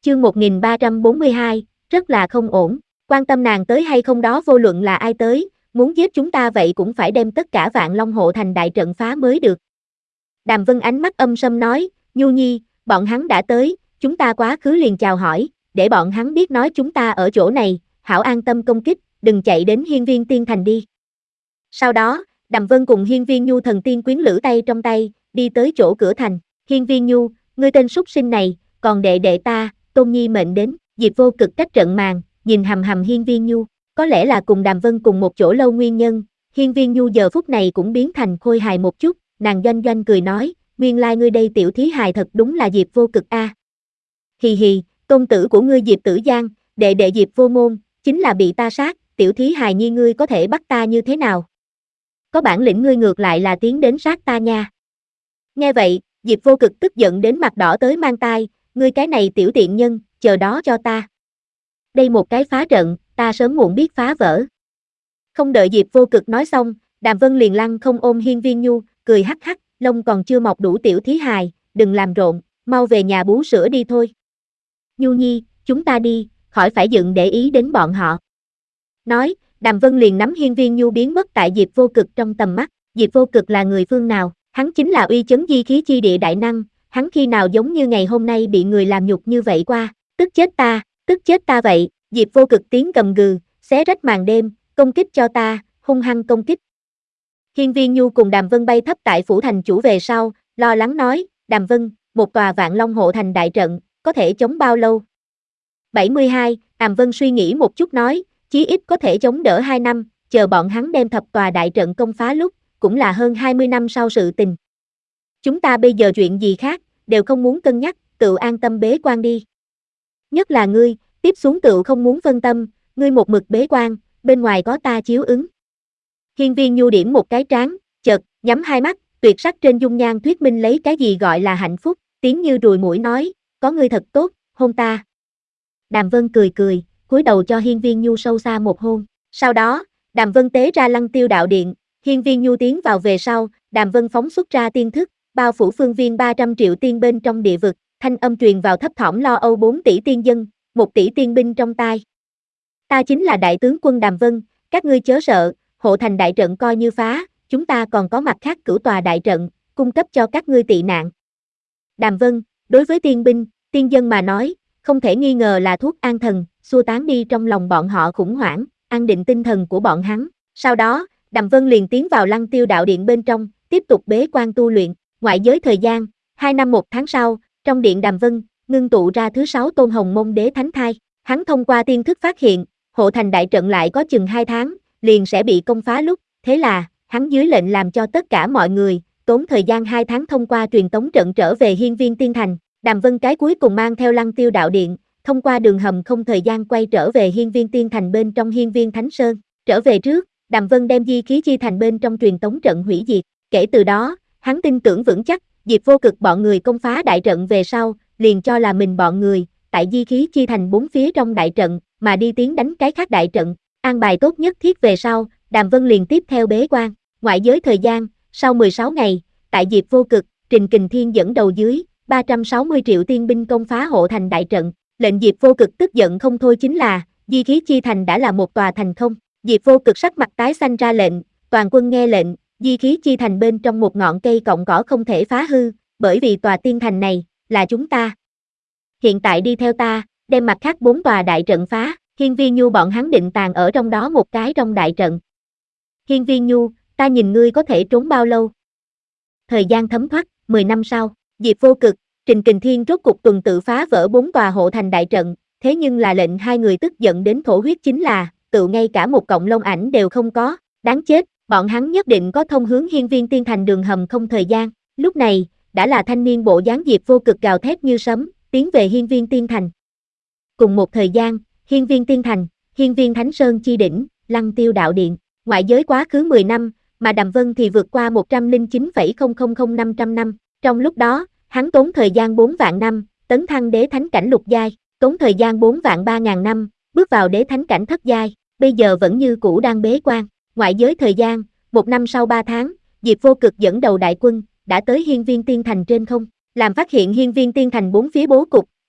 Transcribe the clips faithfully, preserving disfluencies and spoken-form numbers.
Chương một nghìn ba trăm bốn mươi hai, rất là không ổn, quan tâm nàng tới hay không đó vô luận là ai tới, muốn giết chúng ta vậy cũng phải đem tất cả Vạn Long hộ thành đại trận phá mới được. Đàm Vân ánh mắt âm sâm nói, Nhu Nhi, bọn hắn đã tới, chúng ta quá khứ liền chào hỏi, để bọn hắn biết nói chúng ta ở chỗ này, hảo an tâm công kích, đừng chạy đến Hiên Viên Tiên Thành đi. Sau đó, Đàm Vân cùng Hiên Viên Nhu thần tiên quyến lữ tay trong tay, đi tới chỗ cửa thành. Hiên Viên Nhu, ngươi tên súc sinh này, còn đệ đệ ta, Tôn Nhi mệnh đến. Diệp Vô Cực cách trận màn, nhìn hầm hầm Hiên Viên Nhu, có lẽ là cùng Đàm Vân cùng một chỗ lâu nguyên nhân, Hiên Viên Nhu giờ phút này cũng biến thành khôi hài một chút, nàng doanh doanh cười nói, nguyên lai ngươi đây tiểu thí hài thật đúng là Diệp Vô Cực a. À. Hì hì, tôn tử của ngươi Diệp Tử Giang, đệ đệ Diệp Vô Môn, chính là bị ta sát, tiểu thí hài nhi ngươi có thể bắt ta như thế nào? Có bản lĩnh ngươi ngược lại là tiến đến sát ta nha. Nghe vậy, Diệp Vô Cực tức giận đến mặt đỏ tới mang tai, ngươi cái này tiểu tiện nhân, chờ đó cho ta. Đây một cái phá trận, ta sớm muộn biết phá vỡ. Không đợi Diệp Vô Cực nói xong, Đàm Vân liền lăng không ôm Hiên Viên Nhu, cười hắc hắc, lông còn chưa mọc đủ tiểu thí hài, đừng làm rộn, mau về nhà bú sữa đi thôi. Nhu Nhi, chúng ta đi, khỏi phải dựng để ý đến bọn họ. Nói, Đàm Vân liền nắm Hiên Viên Nhu biến mất tại Diệp Vô Cực trong tầm mắt. Diệp Vô Cực là người phương nào? Hắn chính là uy chấn di khí chi địa đại năng, hắn khi nào giống như ngày hôm nay bị người làm nhục như vậy qua, tức chết ta, tức chết ta vậy. Diệp Vô Cực tiếng gầm gừ, xé rách màn đêm, công kích cho ta, hung hăng công kích. Hiên Viên Nhu cùng Đàm Vân bay thấp tại phủ thành chủ về sau, lo lắng nói, Đàm Vân, một tòa Vạn Long hộ thành đại trận, có thể chống bao lâu? bảy mươi hai, Đàm Vân suy nghĩ một chút nói, chí ít có thể chống đỡ hai năm, chờ bọn hắn đem thập tòa đại trận công phá lúc, cũng là hơn hai mươi năm sau sự tình. Chúng ta bây giờ chuyện gì khác, đều không muốn cân nhắc, tự an tâm bế quan đi. Nhất là ngươi, tiếp xuống tự không muốn phân tâm, ngươi một mực bế quan, bên ngoài có ta chiếu ứng. Hiên Viên Nhu điểm một cái trán, chợt, nhắm hai mắt, tuyệt sắc trên dung nhan thuyết minh lấy cái gì gọi là hạnh phúc, tiếng như ruồi muỗi nói, có ngươi thật tốt, hôn ta. Đàm Vân cười cười, cúi đầu cho Hiên Viên Nhu sâu xa một hôn. Sau đó, Đàm Vân tế ra Lăng Tiêu đạo điện, Hiên Viên Nhu tiến vào về sau, Đàm Vân phóng xuất ra tiên thức, bao phủ phương viên ba trăm triệu tiên bên trong địa vực, thanh âm truyền vào thấp thỏm lo âu bốn tỷ tiên dân, một tỷ tiên binh trong tai. Ta chính là đại tướng quân Đàm Vân, các ngươi chớ sợ, hộ thành đại trận coi như phá, chúng ta còn có mặt khác cửu tòa đại trận, cung cấp cho các ngươi tị nạn. Đàm Vân, đối với tiên binh, tiên dân mà nói, không thể nghi ngờ là thuốc an thần, xua tán đi trong lòng bọn họ khủng hoảng, an định tinh thần của bọn hắn. Sau đó, Đàm Vân liền tiến vào Lăng Tiêu đạo điện bên trong, tiếp tục bế quan tu luyện, ngoại giới thời gian, hai năm một tháng sau, trong điện Đàm Vân, ngưng tụ ra thứ sáu tôn hồng môn đế thánh thai. Hắn thông qua tiên thức phát hiện, hộ thành đại trận lại có chừng hai tháng, liền sẽ bị công phá lúc, thế là, hắn dưới lệnh làm cho tất cả mọi người, tốn thời gian hai tháng thông qua truyền tống trận trở về Hiên Viên Tiên Thành. Đàm Vân cái cuối cùng mang theo Lăng Tiêu đạo điện, thông qua đường hầm không thời gian quay trở về Hiên Viên Tiên Thành bên trong Hiên Viên Thánh Sơn. Trở về trước, Đàm Vân đem di khí chi thành bên trong truyền tống trận hủy diệt. Kể từ đó, hắn tin tưởng vững chắc, Diệp Vô Cực bọn người công phá đại trận về sau, liền cho là mình bọn người, tại di khí chi thành bốn phía trong đại trận, mà đi tiến đánh cái khác đại trận, an bài tốt nhất thiết về sau, Đàm Vân liền tiếp theo bế quan. Ngoại giới thời gian, sau mười sáu ngày, tại Diệp Vô Cực, Trình Kình Thiên dẫn đầu dưới, ba trăm sáu mươi triệu tiên binh công phá hộ thành đại trận. Lệnh Diệp Vô Cực tức giận không thôi chính là, di khí chi thành đã là một tòa thành không. Diệp Vô Cực sắc mặt tái xanh ra lệnh, toàn quân nghe lệnh, di khí chi thành bên trong một ngọn cây cọng cỏ không thể phá hư, bởi vì tòa tiên thành này, là chúng ta. Hiện tại đi theo ta, đem mặt khác bốn tòa đại trận phá, Hiên Viên Nhu bọn hắn định tàng ở trong đó một cái trong đại trận. Hiên Viên Nhu, ta nhìn ngươi có thể trốn bao lâu? Thời gian thấm thoát, mười năm sau, Diệp Vô Cực, Trình Kình Thiên rốt cục tuần tự phá vỡ bốn tòa hộ thành đại trận, thế nhưng là lệnh hai người tức giận đến thổ huyết chính là, tự ngay cả một cọng lông ảnh đều không có, đáng chết, bọn hắn nhất định có thông hướng Hiên Viên Tiên Thành đường hầm không thời gian. Lúc này, đã là thanh niên bộ dáng Diệp Vô Cực gào thét như sấm, tiến về Hiên Viên Tiên Thành. Cùng một thời gian, Hiên Viên Tiên Thành, Hiên Viên Thánh Sơn chi đỉnh, Lăng Tiêu đạo điện, ngoại giới quá khứ mười năm, mà Đàm Vân thì vượt qua một trăm lẻ chín phẩy không không không năm trăm năm. Trong lúc đó, hắn tốn thời gian bốn vạn năm, tấn thăng đế thánh cảnh lục giai, tốn thời gian bốn vạn ba ngàn năm, bước vào đế thánh cảnh thất giai, bây giờ vẫn như cũ đang bế quan. Ngoại giới thời gian, một năm sau ba tháng, Diệp Vô Cực dẫn đầu đại quân, đã tới Hiên Viên Tiên Thành trên không, làm phát hiện Hiên Viên Tiên Thành bốn phía bố cục,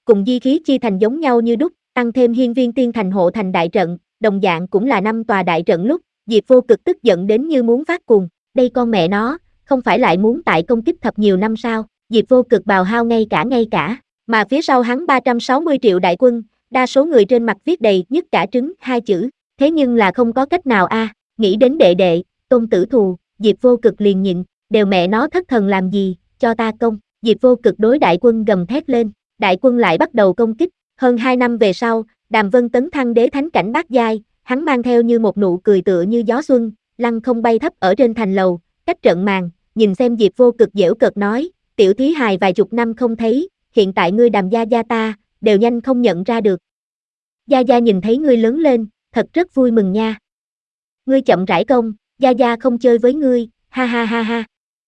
cùng di khí chi thành giống nhau như đúc, tăng thêm hiên viên tiên thành hộ thành đại trận, đồng dạng cũng là năm tòa đại trận lúc, Diệp Vô Cực tức giận đến như muốn phát cuồng, đây con mẹ nó, không phải lại muốn tại công kích thập nhiều năm sao, Diệp Vô Cực bào hao ngay cả ngay cả, mà phía sau hắn ba trăm sáu mươi triệu đại quân, đa số người trên mặt viết đầy nhất cả trứng hai chữ, thế nhưng là không có cách nào a, nghĩ đến đệ đệ, Tôn Tử Thù, Diệp Vô Cực liền nhịn, đều mẹ nó thất thần làm gì, cho ta công, Diệp Vô Cực đối đại quân gầm thét lên, đại quân lại bắt đầu công kích, hơn hai năm về sau, Đàm Vân tấn thăng đế thánh cảnh bát giai, hắn mang theo như một nụ cười tựa như gió xuân, lăng không bay thấp ở trên thành lầu, cách trận màn, nhìn xem Diệp Vô Cực giễu cợt nói, tiểu thí hài vài chục năm không thấy, hiện tại ngươi Đàm gia gia ta, đều nhanh không nhận ra được. Gia Gia nhìn thấy ngươi lớn lên, thật rất vui mừng nha. Ngươi chậm rãi công, Gia Gia không chơi với ngươi, ha ha ha ha.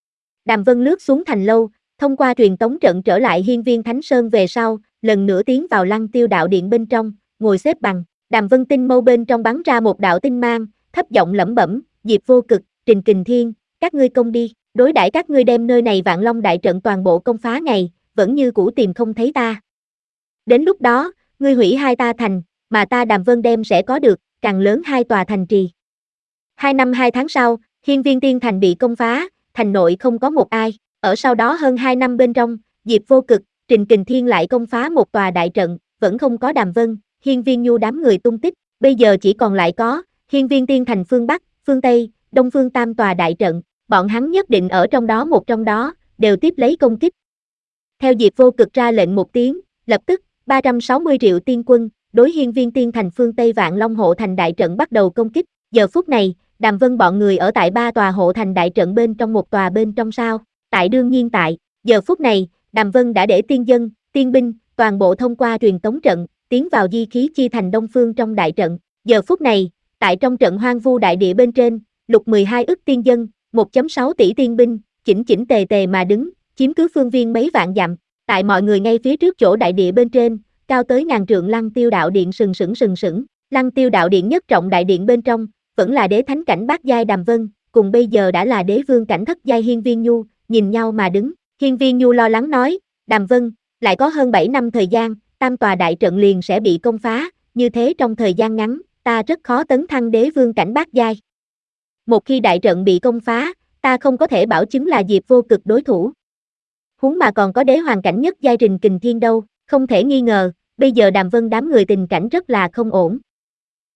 Đàm Vân lướt xuống thành lâu, thông qua truyền tống trận trở lại hiên viên Thánh Sơn về sau, lần nữa tiến vào Lăng Tiêu đạo điện bên trong, ngồi xếp bằng. Đàm Vân tinh mâu bên trong bắn ra một đạo tinh mang, thấp giọng lẩm bẩm, Diệp Vô Cực, Trình Kình Thiên, các ngươi công đi, đối đãi các ngươi đem nơi này Vạn Long đại trận toàn bộ công phá ngày, vẫn như cũ tìm không thấy ta. Đến lúc đó, ngươi hủy hai ta thành, mà ta Đàm Vân đem sẽ có được, càng lớn hai tòa thành trì. Hai năm hai tháng sau, hiên viên tiên thành bị công phá, thành nội không có một ai, ở sau đó hơn hai năm bên trong, Diệp Vô Cực, Trình Kình Thiên lại công phá một tòa đại trận, vẫn không có Đàm Vân, hiên viên nhu đám người tung tích, bây giờ chỉ còn lại có, hiên viên tiên thành phương Bắc, phương Tây, Đông phương tam tòa đại trận, bọn hắn nhất định ở trong đó một trong đó, đều tiếp lấy công kích. Theo Diệp Vô Cực ra lệnh một tiếng, lập tức, ba trăm sáu mươi triệu tiên quân, đối hiên viên tiên thành phương Tây Vạn Long hộ thành đại trận bắt đầu công kích, giờ phút này, Đàm Vân bọn người ở tại ba tòa hộ thành đại trận bên trong một tòa bên trong sao, tại đương nhiên tại, giờ phút này, Đàm Vân đã để tiên dân, tiên binh, toàn bộ thông qua truyền tống trận, tiến vào di khí chi thành đông phương trong đại trận, giờ phút này, tại trong trận hoang vu đại địa bên trên, lục mười hai ức tiên dân, một phẩy sáu tỷ tiên binh, chỉnh chỉnh tề tề mà đứng, chiếm cứ phương viên mấy vạn dặm, tại mọi người ngay phía trước chỗ đại địa bên trên, cao tới ngàn trượng Lăng Tiêu đạo điện sừng sững sừng sững, Lăng Tiêu đạo điện nhất trọng đại điện bên trong, vẫn là đế thánh cảnh bát giai Đàm Vân, cùng bây giờ đã là đế vương cảnh thất giai hiên viên nhu, nhìn nhau mà đứng, hiên viên nhu lo lắng nói, Đàm Vân, lại có hơn bảy năm thời gian, tam tòa đại trận liền sẽ bị công phá, như thế trong thời gian ngắn, ta rất khó tấn thăng đế vương cảnh bát giai. Một khi đại trận bị công phá, ta không có thể bảo chứng là Diệp Vô Cực đối thủ. Huống mà còn có đế hoàng cảnh nhất giai Trình Kình Thiên đâu, không thể nghi ngờ, bây giờ Đàm Vân đám người tình cảnh rất là không ổn,